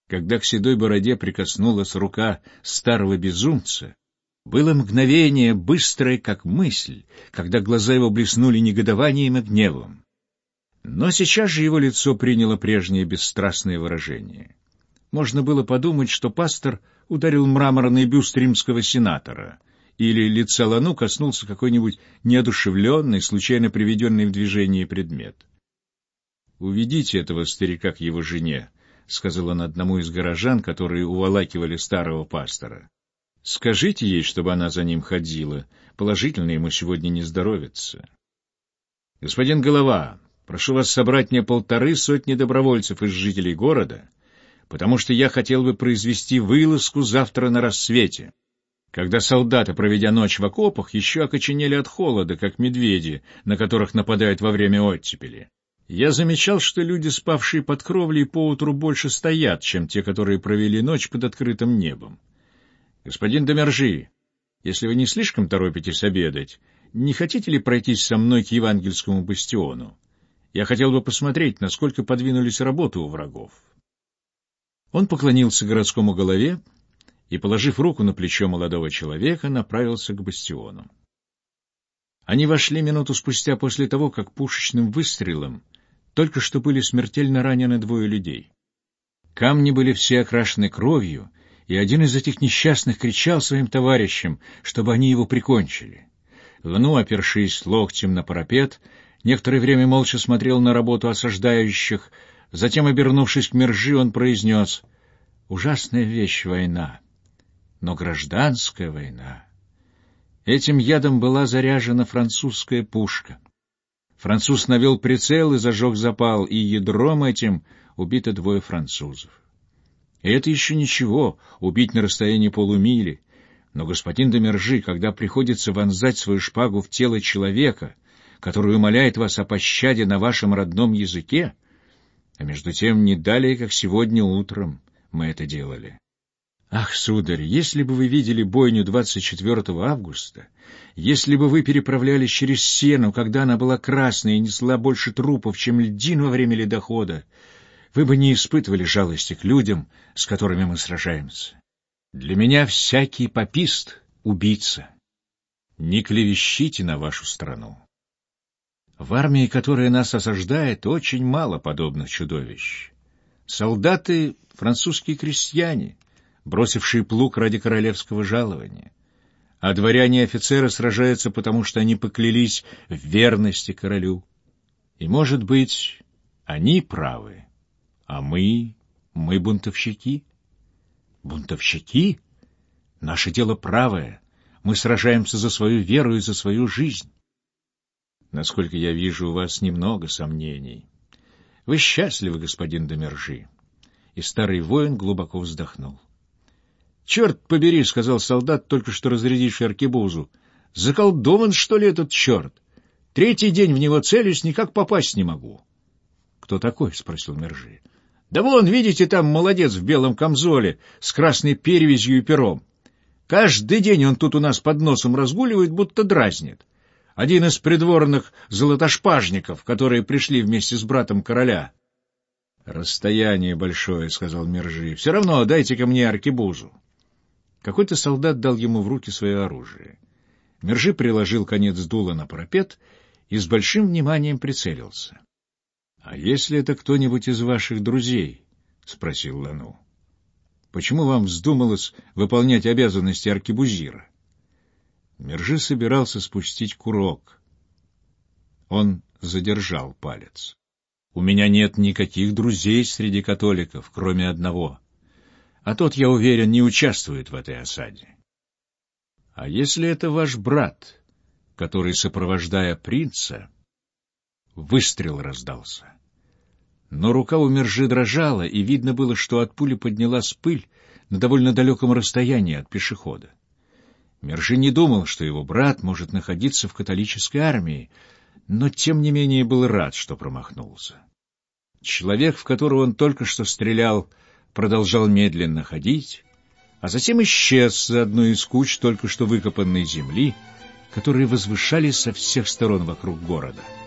Когда к седой бороде прикоснулась рука старого безумца, было мгновение, быстрое, как мысль, когда глаза его блеснули негодованием и гневом. Но сейчас же его лицо приняло прежнее бесстрастное выражение. Можно было подумать, что пастор ударил мраморный бюст римского сенатора, или лица Лану коснулся какой-нибудь неодушевленный, случайно приведенный в движение предмет. «Уведите этого старика к его жене», — сказал он одному из горожан, которые уволакивали старого пастора. «Скажите ей, чтобы она за ним ходила. Положительно ему сегодня не здоровится». «Господин Голова, прошу вас собрать мне 150 добровольцев из жителей города, потому что я хотел бы произвести вылазку завтра на рассвете, когда солдаты, проведя ночь в окопах, еще окоченели от холода, как медведи, на которых нападают во время оттепели. Я замечал, что люди, спавшие под кровлей, поутру больше стоят, чем те, которые провели ночь под открытым небом. Господин Домержи, если вы не слишком торопитесь обедать, не хотите ли пройтись со мной к евангельскому бастиону? Я хотел бы посмотреть, насколько подвинулись работы у врагов». Он поклонился городскому голове и, положив руку на плечо молодого человека, направился к бастиону. Они вошли минуту спустя после того, как пушечным выстрелом только что были смертельно ранены 2 людей. Камни были все окрашены кровью, и один из этих несчастных кричал своим товарищам, чтобы они его прикончили. Лану, опершись локтем на парапет, некоторое время молча смотрел на работу осаждающих. Затем, обернувшись к Мержи, он произнес: «Ужасная вещь — война, но гражданская война. Этим ядом была заряжена французская пушка. Француз навел прицел и зажег запал, и ядром этим убито 2 французов. И это еще ничего, убить на расстоянии полумили. Но, господин Домержи, когда приходится вонзать свою шпагу в тело человека, который умоляет вас о пощаде на вашем родном языке, а между тем не далее, как сегодня утром мы это делали. Ах, сударь, если бы вы видели бойню 24 августа, если бы вы переправлялись через Сену, когда она была красной и несла больше трупов, чем льдин во время ледохода, вы бы не испытывали жалости к людям, с которыми мы сражаемся. Для меня всякий папист — убийца. Не клевещите на вашу страну. В армии, которая нас осаждает, очень мало подобных чудовищ. Солдаты — французские крестьяне, бросившие плуг ради королевского жалования. А дворяне и офицеры сражаются, потому что они поклялись в верности королю. И, может быть, они правы, а мы бунтовщики. Бунтовщики? Наше дело правое. Мы сражаемся за свою веру и за свою жизнь. Насколько я вижу, у вас немного сомнений. Вы счастливы, господин Домержи. И старый воин глубоко вздохнул. «Черт побери», — сказал солдат, только что разрядивший аркебузу. «Заколдован, что ли, этот черт? 3-й день в него целюсь, никак попасть не могу». «Кто такой?» — спросил Мержи. «Да вон, видите, там молодец в белом камзоле, с красной перевязью и пером. Каждый день он тут у нас под носом разгуливает, будто дразнит. Один из придворных золотошпажников, которые пришли вместе с братом короля». «Расстояние большое», — сказал Мержи. «Все равно дайте-ка мне аркебузу». Какой-то солдат дал ему в руки свое оружие. Мержи приложил конец дула на парапет и с большим вниманием прицелился. — А если это кто-нибудь из ваших друзей? — спросил Лану. — Почему вам вздумалось выполнять обязанности аркебузира? Мержи собирался спустить курок. Он задержал палец. — У меня нет никаких друзей среди католиков, кроме одного. А тот, я уверен, не участвует в этой осаде. А если это ваш брат, который, сопровождая принца... Выстрел раздался. Но рука у Мержи дрожала, и видно было, что от пули поднялась пыль на довольно далеком расстоянии от пешехода. Мержи не думал, что его брат может находиться в католической армии, но тем не менее был рад, что промахнулся. Человек, в которого он только что стрелял, продолжал медленно ходить, а затем исчез за одной из куч только что выкопанной земли, которые возвышались со всех сторон вокруг города.